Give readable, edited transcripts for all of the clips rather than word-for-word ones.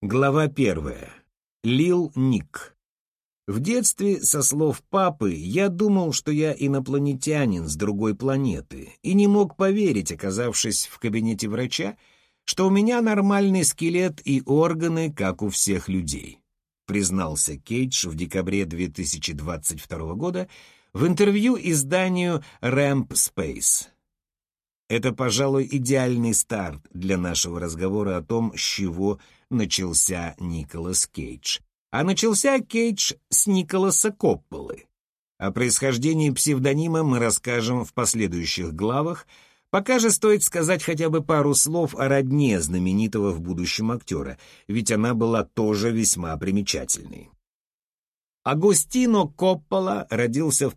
Глава 1. Лил Ник. В детстве, со слов папы, я думал, что я инопланетянин с другой планеты, и не мог поверить, оказавшись в кабинете врача, что у меня нормальный скелет и органы, как у всех людей, признался Кейдж в декабре 2022 года в интервью изданию Ramp Space. Это, пожалуй, идеальный старт для нашего разговора о том, с чего начался Николас Кейдж. А начался Кейдж с Николаса Копполы. О происхождении псевдонима мы расскажем в последующих главах, пока же стоит сказать хотя бы пару слов о родне знаменитого в будущем актера, ведь она была тоже весьма примечательной. Агостино Коппола родился в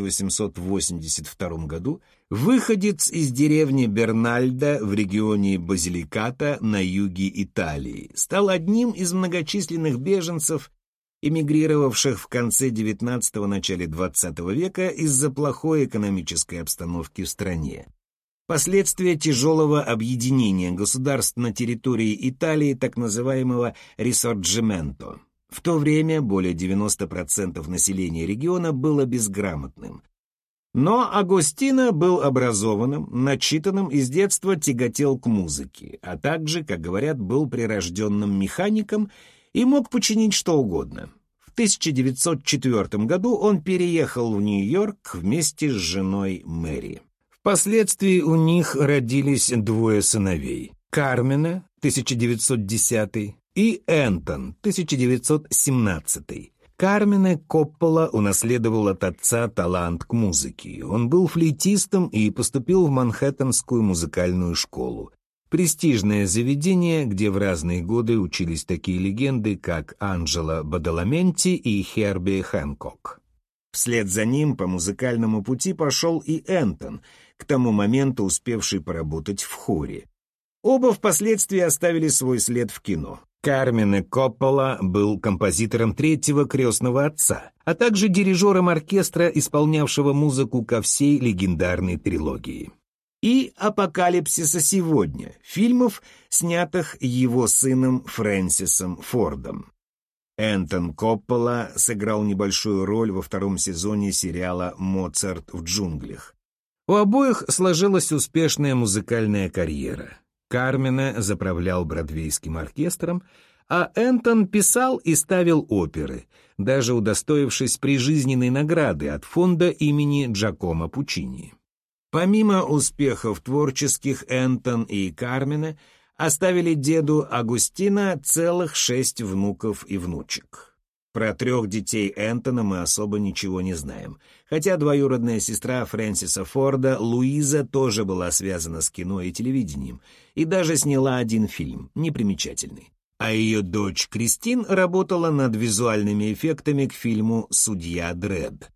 1882 году, выходец из деревни Бернальдо в регионе Базиликата на юге Италии, стал одним из многочисленных беженцев, эмигрировавших в конце XIX – начале XX века из-за плохой экономической обстановки в стране. Последствия тяжелого объединения государств на территории Италии, так называемого «рисорджименто». В то время более 90% населения региона было безграмотным. Но Агостино был образованным, начитанным и с детства тяготел к музыке, а также, как говорят, был прирожденным механиком и мог починить что угодно. В 1904 году он переехал в Нью-Йорк вместе с женой Мэри. Впоследствии у них родились двое сыновей – Кармина, 1910 и Энтон, 1917. Кармине Коппола унаследовал от отца талант к музыке. Он был флейтистом и поступил в Манхэттенскую музыкальную школу. Престижное заведение, где в разные годы учились такие легенды, как Анджело Бадаламенти и Херби Хэнкок. Вслед за ним по музыкальному пути пошел и Энтон, к тому моменту успевший поработать в хоре. Оба впоследствии оставили свой след в кино. Кармине Коппола был композитором третьего «Крестного отца», а также дирижером оркестра, исполнявшего музыку ко всей легендарной трилогии. И «Апокалипсиса сегодня» фильмов, снятых его сыном Фрэнсисом Фордом. Энтон Коппола сыграл небольшую роль во втором сезоне сериала «Моцарт в джунглях». У обоих сложилась успешная музыкальная карьера. Кармине заправлял бродвейским оркестром, а Энтон писал и ставил оперы, даже удостоившись прижизненной награды от фонда имени Джакомо Пуччини. Помимо успехов творческих, Энтон и Кармине оставили деду Агустино целых 6 внуков и внучек. Про 3 детей Энтона мы особо ничего не знаем, хотя двоюродная сестра Фрэнсиса Форда, Луиза, тоже была связана с кино и телевидением и даже сняла один фильм, непримечательный. А ее дочь Кристин работала над визуальными эффектами к фильму «Судья Дредд».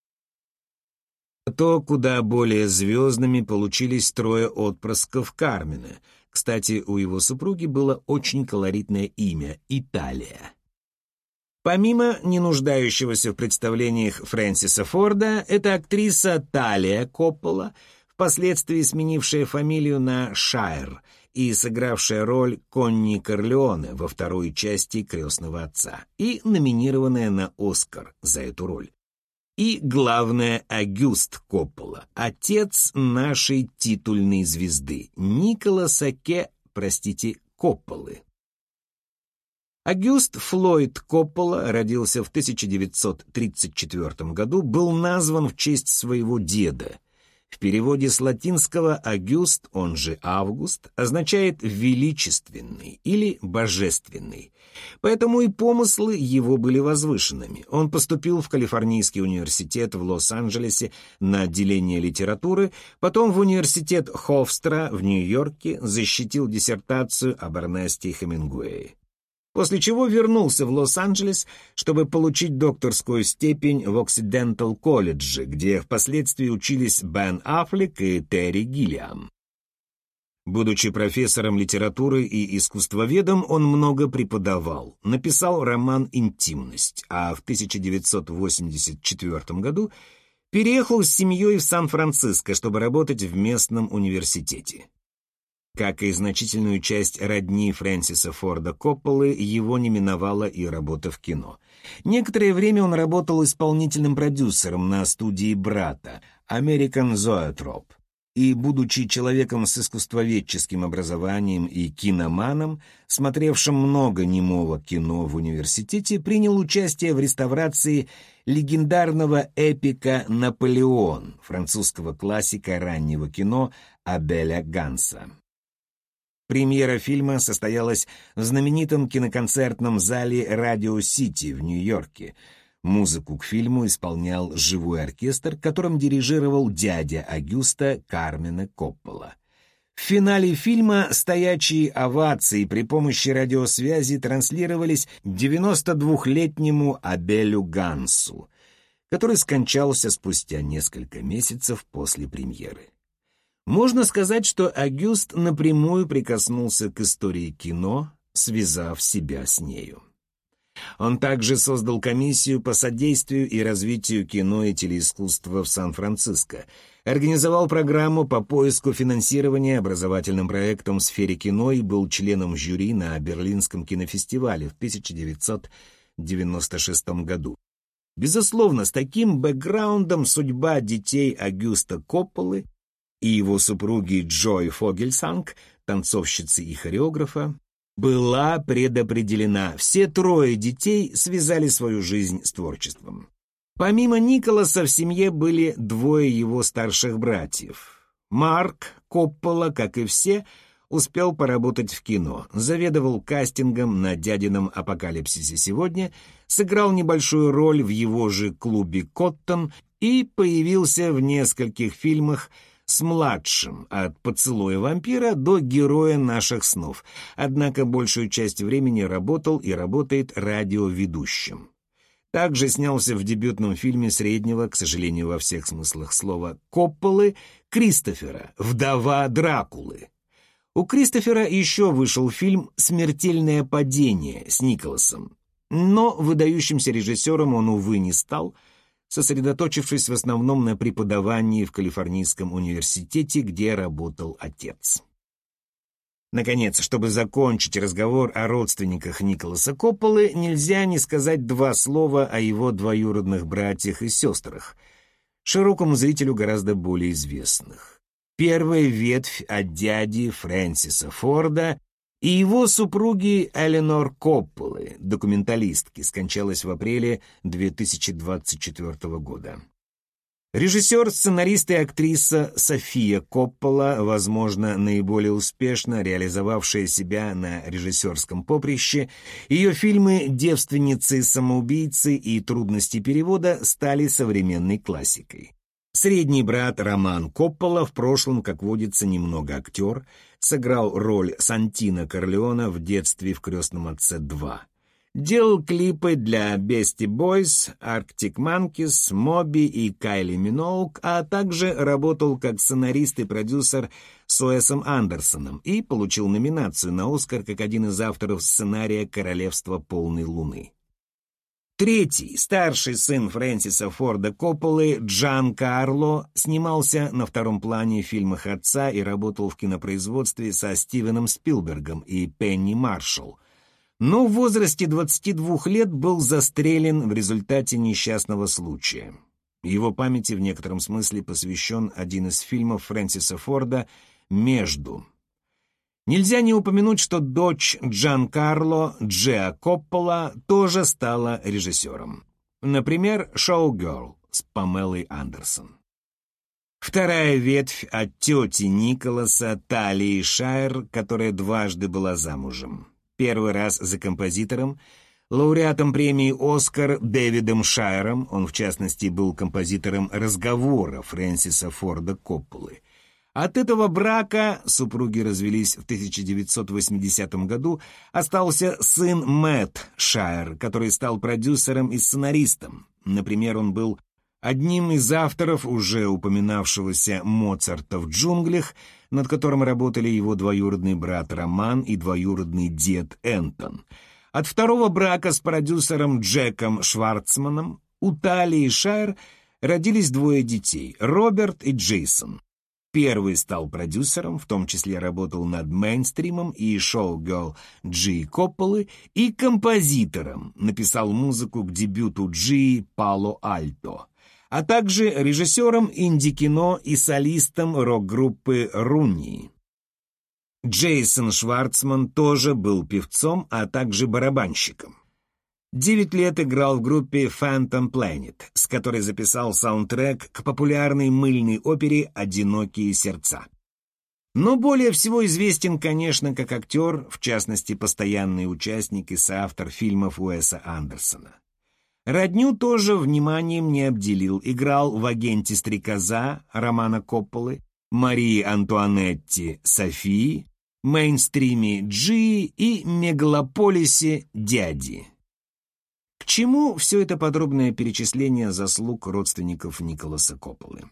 То куда более звездными получились 3 отпрысков Кармине. Кстати, у его супруги было очень колоритное имя — Италия. Помимо не нуждающегося в представлениях Фрэнсиса Форда, это актриса Талия Коппола, впоследствии сменившая фамилию на Шайер и сыгравшая роль Конни Корлеоне во второй части «Крестного отца» и номинированная на «Оскар» за эту роль. И, главное, Агюст Коппола, отец нашей титульной звезды, Николаса Копполы. Агюст Флойд Коппола родился в 1934 году, был назван в честь своего деда. В переводе с латинского «Агюст», он же «Август», означает «величественный» или «божественный». Поэтому и помыслы его были возвышенными. Он поступил в Калифорнийский университет в Лос-Анджелесе на отделение литературы, потом в университет Хофстра в Нью-Йорке, защитил диссертацию об Эрнесте Хемингуэе. После чего вернулся в Лос-Анджелес, чтобы получить докторскую степень в Оксидентал-колледже, где впоследствии учились Бен Аффлек и Терри Гиллиам. Будучи профессором литературы и искусствоведом, он много преподавал, написал роман «Интимность», а в 1984 году переехал с семьей в Сан-Франциско, чтобы работать в местном университете. Как и значительную часть родни Фрэнсиса Форда Копполы, его не миновала и работа в кино. Некоторое время он работал исполнительным продюсером на студии брата American Zoetrope. И, будучи человеком с искусствоведческим образованием и киноманом, смотревшим много немого кино в университете, принял участие в реставрации легендарного эпика «Наполеон» французского классика раннего кино Абеля Ганса. Премьера фильма состоялась в знаменитом киноконцертном зале «Радио Сити» в Нью-Йорке. Музыку к фильму исполнял живой оркестр, которым дирижировал дядя Агюста Кармина Коппола. В финале фильма стоячие овации при помощи радиосвязи транслировались 92-летнему Абелю Гансу, который скончался спустя несколько месяцев после премьеры. Можно сказать, что Агюст напрямую прикоснулся к истории кино, связав себя с нею. Он также создал комиссию по содействию и развитию кино и телеискусства в Сан-Франциско, организовал программу по поиску финансирования образовательным проектам в сфере кино и был членом жюри на Берлинском кинофестивале в 1996 году. Безусловно, с таким бэкграундом судьба детей Агюста Копполы и его супруги Джой Фогельсанг, танцовщицы и хореографа, была предопределена. Все трое детей связали свою жизнь с творчеством. Помимо Николаса в семье были двое его старших братьев. Марк Коппола, как и все, успел поработать в кино, заведовал кастингом на дядином «Апокалипсисе сегодня», сыграл небольшую роль в его же клубе «Коттон» и появился в нескольких фильмах с младшим, от «Поцелуя вампира» до «Героя наших снов», однако большую часть времени работал и работает радиоведущим. Также снялся в дебютном фильме среднего, к сожалению, во всех смыслах слова, Копполы Кристофера «Вдова Дракулы». У Кристофера еще вышел фильм «Смертельное падение» с Николасом, но выдающимся режиссером он, увы, не стал, сосредоточившись в основном на преподавании в Калифорнийском университете, где работал отец. Наконец, чтобы закончить разговор о родственниках Николаса Копполы, нельзя не сказать два слова о его двоюродных братьях и сестрах, широкому зрителю гораздо более известных. Первая ветвь от дяди Фрэнсиса Форда и его супруги Эленор Копполы, документалистки, скончалась в апреле 2024 года. Режиссер, сценарист и актриса София Коппола, возможно, наиболее успешно реализовавшая себя на режиссерском поприще, ее фильмы «Девственницы-самоубийцы» и «Трудности перевода» стали современной классикой. Средний брат Роман Коппола, в прошлом, как водится, немного актер, сыграл роль Сантино Корлеона в детстве в «Крестном отце 2». Делал клипы для Beastie Boys, Arctic Monkeys, Моби и Кайли Миноуг, а также работал как сценарист и продюсер с Уэсом Андерсоном и получил номинацию на «Оскар» как один из авторов сценария «Королевство полной луны». Третий, старший сын Фрэнсиса Форда Копполы, Джан Карло, снимался на втором плане в фильмах отца и работал в кинопроизводстве со Стивеном Спилбергом и Пенни Маршалл, но в возрасте 22 лет был застрелен в результате несчастного случая. Его памяти в некотором смысле посвящен один из фильмов Фрэнсиса Форда «Между». Нельзя не упомянуть, что дочь Джан Карло, Джеа Коппола, тоже стала режиссером. Например, «Шоу-герл» с Памелой Андерсон. Вторая ветвь от тети Николаса, Талии Шайер, которая дважды была замужем. Первый раз за композитором, лауреатом премии «Оскар» Дэвидом Шайером, он в частности был композитором «Разговора» Фрэнсиса Форда Копполы. От этого брака, супруги развелись в 1980 году, остался сын Мэтт Шайер, который стал продюсером и сценаристом. Например, он был одним из авторов уже упоминавшегося «Моцарта в джунглях», над которым работали его двоюродный брат Роман и двоюродный дед Энтон. От второго брака с продюсером Джеком Шварцманом у Талии Шайер родились двое детей — Роберт и Джейсон. первый стал продюсером, в том числе работал над «Мейнстримом» и «Шоу-герл» Джи Копполы, и композитором, написал музыку к дебюту Джи «Пало-Альто», а также режиссером инди-кино и солистом рок-группы «Руни». Джейсон Шварцман тоже был певцом, а также барабанщиком. 9 лет играл в группе Phantom Planet, с которой записал саундтрек к популярной мыльной опере «Одинокие сердца». Но более всего известен, конечно, как актер, в частности, постоянный участник и соавтор фильмов Уэса Андерсона. Родню тоже вниманием не обделил, играл в «Агенте Стрекоза» Романа Копполы, Марии Антуанетти Софии, «Мейнстриме» Джи и «Мегалополисе» Дяди. К чему все это подробное перечисление заслуг родственников Николаса Копполы?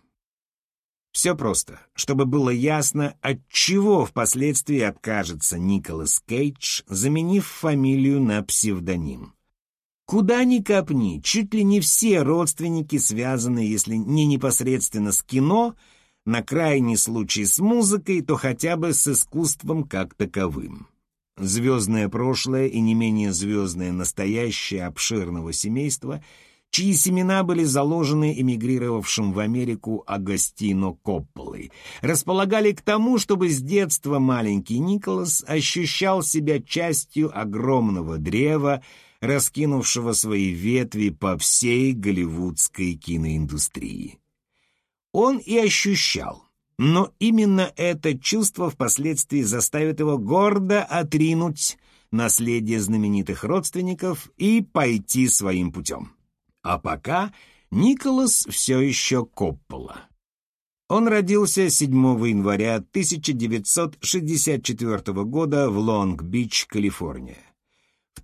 Все просто, чтобы было ясно, от чего впоследствии откажется Николас Кейдж, заменив фамилию на псевдоним. Куда ни копни, чуть ли не все родственники связаны, если не непосредственно с кино, на крайний случай с музыкой, то хотя бы с искусством как таковым. Звездное прошлое и не менее звездное настоящее обширного семейства, чьи семена были заложены эмигрировавшим в Америку Агостино Копполой, располагали к тому, чтобы с детства маленький Николас ощущал себя частью огромного древа, раскинувшего свои ветви по всей голливудской киноиндустрии. Он и ощущал. Но именно это чувство впоследствии заставит его гордо отринуть наследие знаменитых родственников и пойти своим путем. А пока Николас все еще Коппола. Он родился 7 января 1964 года в Лонг-Бич, Калифорния. В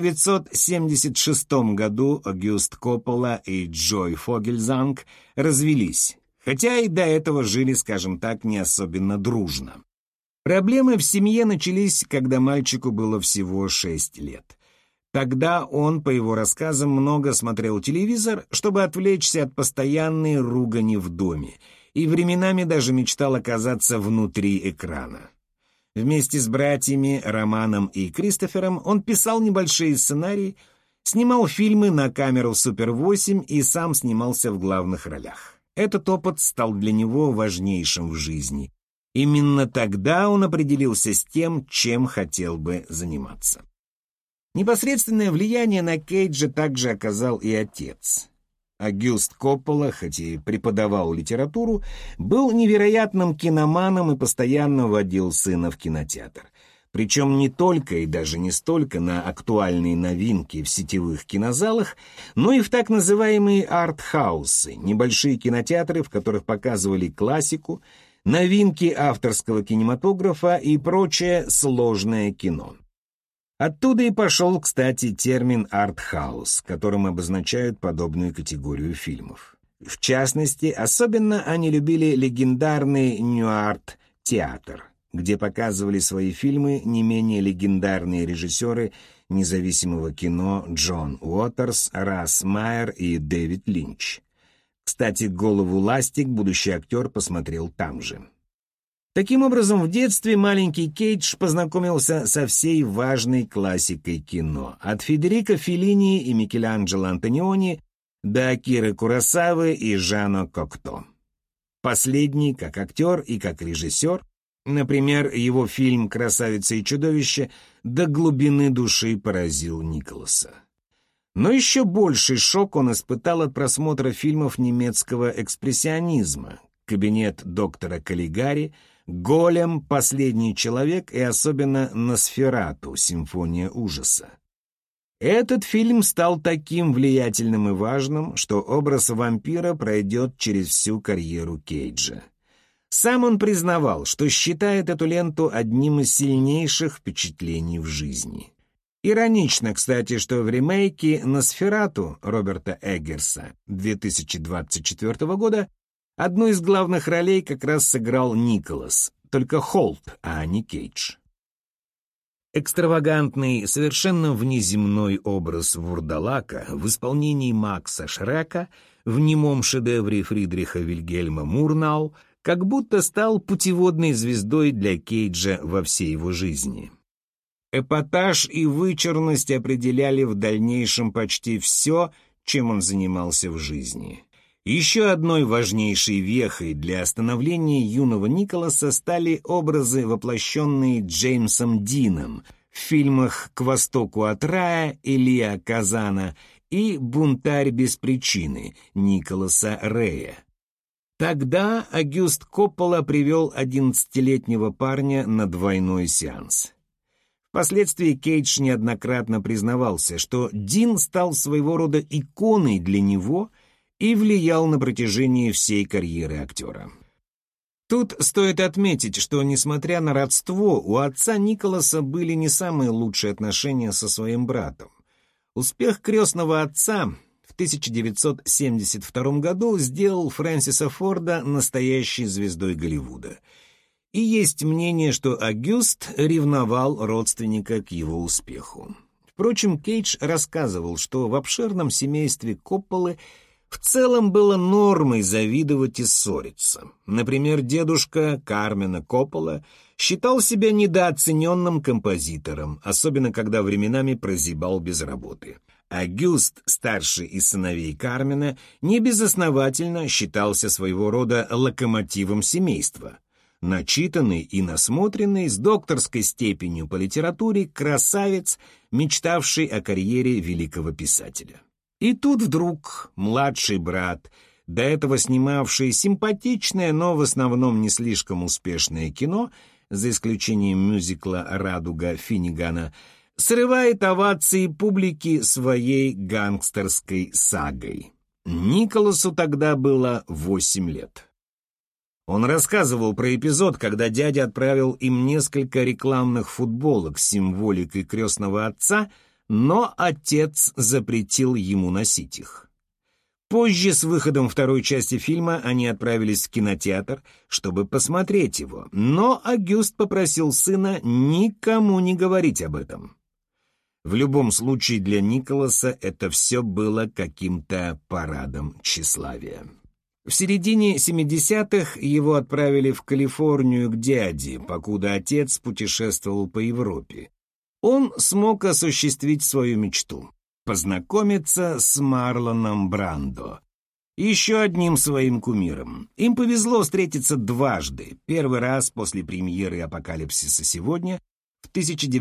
1976 году Огюст Коппола и Джой Фогельзанг развелись, хотя и до этого жили, скажем так, не особенно дружно. Проблемы в семье начались, когда мальчику было всего 6 лет. Тогда он, по его рассказам, много смотрел телевизор, чтобы отвлечься от постоянной ругани в доме, и временами даже мечтал оказаться внутри экрана. Вместе с братьями Романом и Кристофером он писал небольшие сценарии, снимал фильмы на камеру Супер 8 и сам снимался в главных ролях. Этот опыт стал для него важнейшим в жизни. Именно тогда он определился с тем, чем хотел бы заниматься. Непосредственное влияние на Кейджа также оказал и отец. Огюст Коппола, хоть и преподавал литературу, был невероятным киноманом и постоянно водил сына в кинотеатр. Причем не только и даже не столько на актуальные новинки в сетевых кинозалах, но и в так называемые арт-хаусы, небольшие кинотеатры, в которых показывали классику, новинки авторского кинематографа и прочее сложное кино. Оттуда и пошел, кстати, термин «арт-хаус», которым обозначают подобную категорию фильмов. В частности, особенно они любили легендарный нью-арт-театр, где показывали свои фильмы не менее легендарные режиссеры независимого кино Джон Уотерс, Расс Майер и Дэвид Линч. Кстати, «Голову ластик» будущий актер посмотрел там же. Таким образом, в детстве маленький Кейдж познакомился со всей важной классикой кино, от Федерико Феллини и Микеланджело Антониони до Акиры Куросавы и Жана Кокто. Последний, как актер и как режиссер, например, его фильм «Красавица и чудовище» до глубины души поразил Николаса. Но еще больший шок он испытал от просмотра фильмов немецкого экспрессионизма «Кабинет доктора Каллигари», «Голем», «Последний человек» и особенно «Носферату. Симфония ужаса». Этот фильм стал таким влиятельным и важным, что образ вампира пройдет через всю карьеру Кейджа. Сам он признавал, что считает эту ленту одним из сильнейших впечатлений в жизни. Иронично, кстати, что в ремейке «Носферату» Роберта Эггерса 2024 года одну из главных ролей как раз сыграл Николас, только Холт, а не Кейдж. Экстравагантный, совершенно внеземной образ вурдалака в исполнении Макса Шрека в немом шедевре Фридриха Вильгельма Мурнау, как будто стал путеводной звездой для Кейджа во всей его жизни. Эпатаж и вычурность определяли в дальнейшем почти все, чем он занимался в жизни. Еще одной важнейшей вехой для становления юного Николаса стали образы, воплощенные Джеймсом Дином в фильмах «К востоку от рая» Илья Казана и «Бунтарь без причины» Николаса Рея. Тогда Огюст Коппола привел 11-летнего парня на двойной сеанс. Впоследствии Кейдж неоднократно признавался, что Дин стал своего рода иконой для него и влиял на протяжении всей карьеры актера. Тут стоит отметить, что, несмотря на родство, у отца Николаса были не самые лучшие отношения со своим братом. Успех «Крестного отца» в 1972 году сделал Фрэнсиса Форда настоящей звездой Голливуда. И есть мнение, что Огюст ревновал родственника к его успеху. Впрочем, Кейдж рассказывал, что в обширном семействе Копполы в целом было нормой завидовать и ссориться. Например, дедушка Кармина Коппола считал себя недооцененным композитором, особенно когда временами прозябал без работы. Огюст, старший из сыновей Кармина, небезосновательно считался своего рода локомотивом семейства. Начитанный и насмотренный, с докторской степенью по литературе, красавец, мечтавший о карьере великого писателя. И тут вдруг младший брат, до этого снимавший симпатичное, но в основном не слишком успешное кино, за исключением мюзикла «Радуга» Финнигана, срывает овации публики своей гангстерской сагой. Николасу тогда было 8 лет. Он рассказывал про эпизод, когда дядя отправил им несколько рекламных футболок с символикой крестного отца, но отец запретил ему носить их. Позже, с выходом второй части фильма, они отправились в кинотеатр, чтобы посмотреть его, но Огюст попросил сына никому не говорить об этом. В любом случае для Николаса это все было каким-то парадом тщеславия. В середине 70-х его отправили в Калифорнию к дяде, покуда отец путешествовал по Европе. Он смог осуществить свою мечту — познакомиться с Марлоном Брандо, еще одним своим кумиром. Им повезло встретиться дважды. Первый раз после премьеры «Апокалипсиса сегодня» в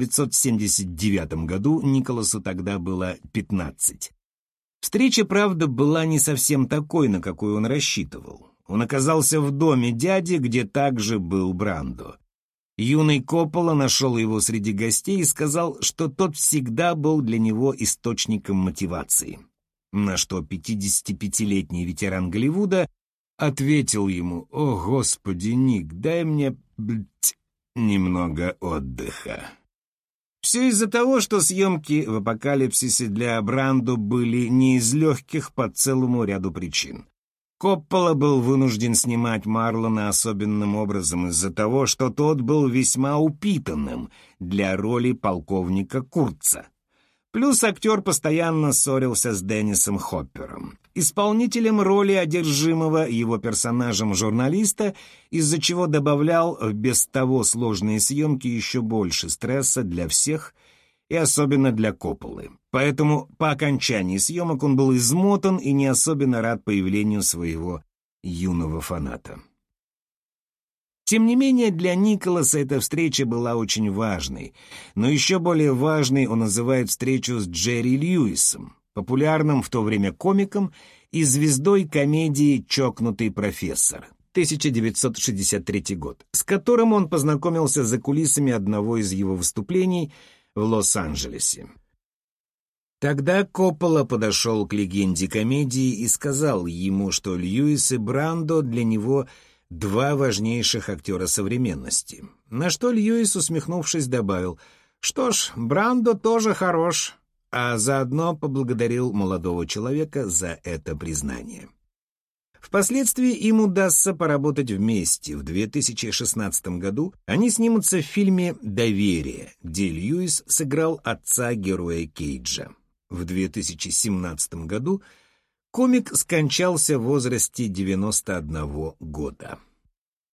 1979 году, Николасу тогда было 15. Встреча, правда, была не совсем такой, на какую он рассчитывал. Он оказался в доме дяди, где также был Брандо. Юный Коппола нашел его среди гостей и сказал, что тот всегда был для него источником мотивации. На что 55-летний ветеран Голливуда ответил ему: «О, Господи, Ник, дай мне, немного отдыха». Все из-за того, что съемки в «Апокалипсисе» для Брандо были не из легких по целому ряду причин. Коппола был вынужден снимать Марлона особенным образом из-за того, что тот был весьма упитанным для роли полковника Курца. Плюс актер постоянно ссорился с Деннисом Хоппером, исполнителем роли одержимого его персонажем журналиста, из-за чего добавлял в без того сложные съемки еще больше стресса для всех и особенно для Копполы. Поэтому по окончании съемок он был измотан и не особенно рад появлению своего юного фаната. Тем не менее, для Николаса эта встреча была очень важной, но еще более важной он называет встречу с Джерри Льюисом, популярным в то время комиком и звездой комедии «Чокнутый профессор» 1963 год, с которым он познакомился за кулисами одного из его выступлений в Лос-Анджелесе. Тогда Коппола подошел к легенде комедии и сказал ему, что Льюис и Брандо для него два важнейших актера современности. На что Льюис, усмехнувшись, добавил: «Что ж, Брандо тоже хорош», а заодно поблагодарил молодого человека за это признание. Впоследствии им удастся поработать вместе. В 2016 году они снимутся в фильме «Доверие», где Льюис сыграл отца героя Кейджа. В 2017 году комик скончался в возрасте 91 года.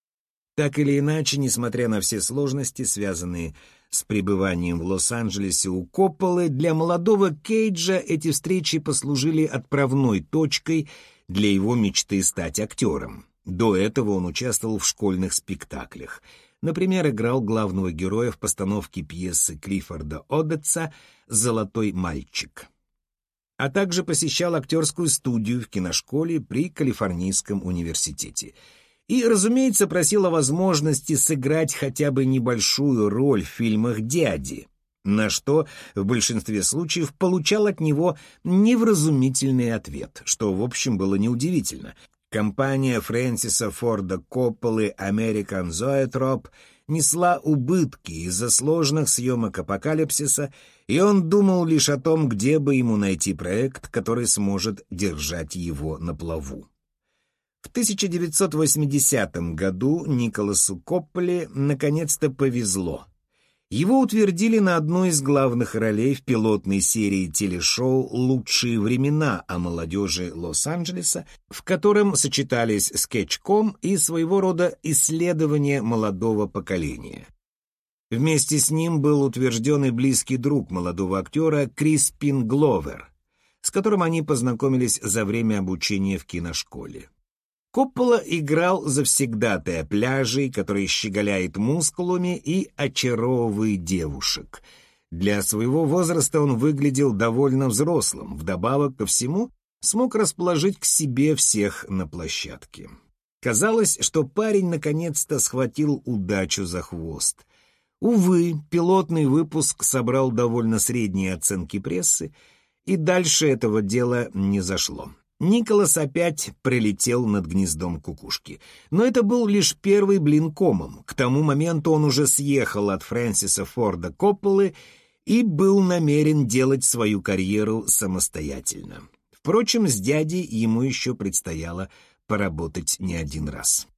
Так или иначе, несмотря на все сложности, связанные с пребыванием в Лос-Анджелесе у Копполы, для молодого Кейджа эти встречи послужили отправной точкой для его мечты стать актером. До этого он участвовал в школьных спектаклях. Например, играл главного героя в постановке пьесы Клиффорда Оддетса «Золотой мальчик». А также посещал актерскую студию в киношколе при Калифорнийском университете. И, разумеется, просил о возможности сыграть хотя бы небольшую роль в фильмах дяди, на что в большинстве случаев получал от него невразумительный ответ, что, в общем, было неудивительно. Компания Фрэнсиса Форда Копполы American Zoetrope несла убытки из-за сложных съемок «Апокалипсиса», и он думал лишь о том, где бы ему найти проект, который сможет держать его на плаву. В 1980 году Николасу Копполе наконец-то повезло. Его утвердили на одну из главных ролей в пилотной серии телешоу «Лучшие времена» о молодежи Лос-Анджелеса, в котором сочетались скетч-ком и своего рода исследование молодого поколения. Вместе с ним был утвержден и близкий друг молодого актера Криспин Гловер, с которым они познакомились за время обучения в киношколе. Коппола играл завсегдатая пляжей, который щеголяет мускулами и очаровывает девушек. Для своего возраста он выглядел довольно взрослым, вдобавок ко всему смог расположить к себе всех на площадке. Казалось, что парень наконец-то схватил удачу за хвост. Увы, пилотный выпуск собрал довольно средние оценки прессы, и дальше этого дела не зашло. Николас опять прилетел над гнездом кукушки. Но это был лишь первый блин комом. К тому моменту он уже съехал от Фрэнсиса Форда Копполы и был намерен делать свою карьеру самостоятельно. Впрочем, с дядей ему еще предстояло поработать не один раз.